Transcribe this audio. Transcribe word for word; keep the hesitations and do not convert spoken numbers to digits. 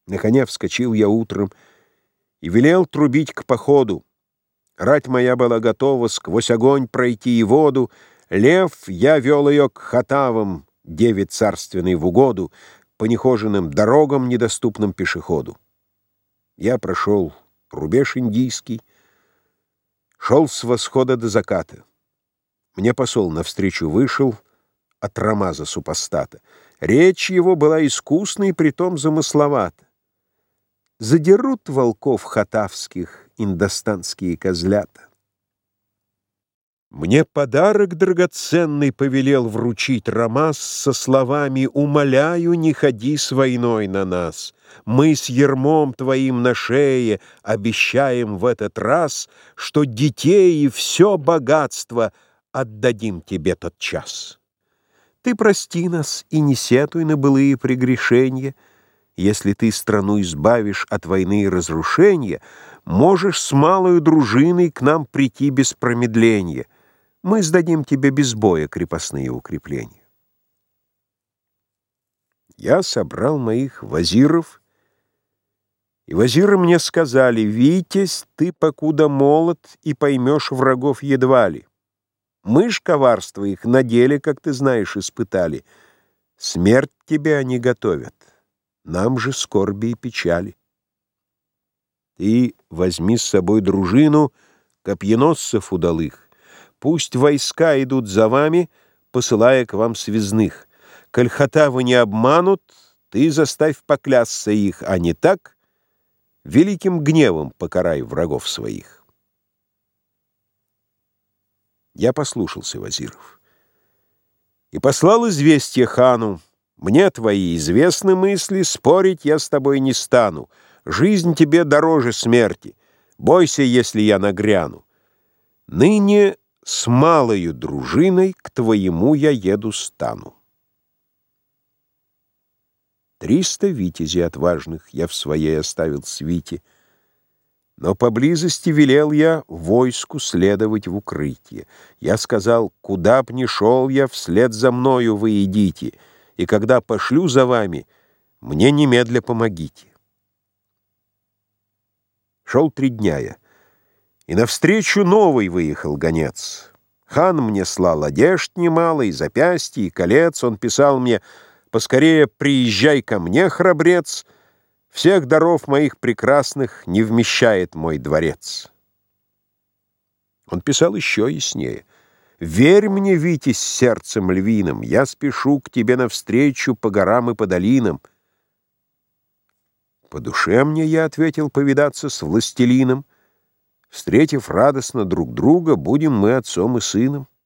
На коня вскочил я утром и велел трубить к походу. Рать моя была готова сквозь огонь пройти и воду. Лев, я вел ее к хатавам, деве царственной в угоду, по нехоженным дорогам, недоступным пешеходу. Я прошел рубеж индийский, шел с восхода до заката. Мне посол навстречу вышел от Рамаза супостата. Речь его была искусна и притом замысловата. Задерут волков хатавских индостанские козлята. Мне подарок драгоценный повелел вручить Рамаз со словами: «Умоляю, не ходи с войной на нас. Мы с ярмом твоим на шее обещаем в этот раз, что детей и все богатство отдадим тебе тот час. Ты прости нас и не сетуй на былые прегрешения. Если ты страну избавишь от войны и разрушения, можешь с малою дружиной к нам прийти без промедления. Мы сдадим тебе без боя крепостные укрепления». Я собрал моих вазиров, и вазиры мне сказали: «Витязь, ты покуда молод и поймешь врагов едва ли. Мы ж коварство их на деле, как ты знаешь, испытали. Смерть тебе они готовят, нам же скорби и печали. Ты возьми с собой дружину копьеносцев удалых. Пусть войска идут за вами, посылая к вам связных. Коль хатавы не обманут, ты заставь поклясться их, а не так великим гневом покарай врагов своих». Я послушался вазиров и послал известие хану: «Мне твои известны мысли, спорить я с тобой не стану. Жизнь тебе дороже смерти. Бойся, если я нагряну. Ныне с малою дружиной к твоему я еду стану». Триста витязей отважных я в своей оставил свите, но поблизости велел я войску следовать в укрытие. Я сказал: «Куда б ни шел я, вслед за мною вы идите, и когда пошлю за вами, мне немедля помогите». Шел три дня я, и навстречу новый выехал гонец. Хан мне слал одежд немало, и запястья, и колец. Он писал мне: «Поскорее приезжай ко мне, храбрец, всех даров моих прекрасных не вмещает мой дворец». Он писал еще яснее: «Верь мне, Витязь, сердцем львиным, я спешу к тебе навстречу по горам и по долинам». «По душе мне, — я ответил, — повидаться с властелином. Встретив радостно друг друга, будем мы отцом и сыном».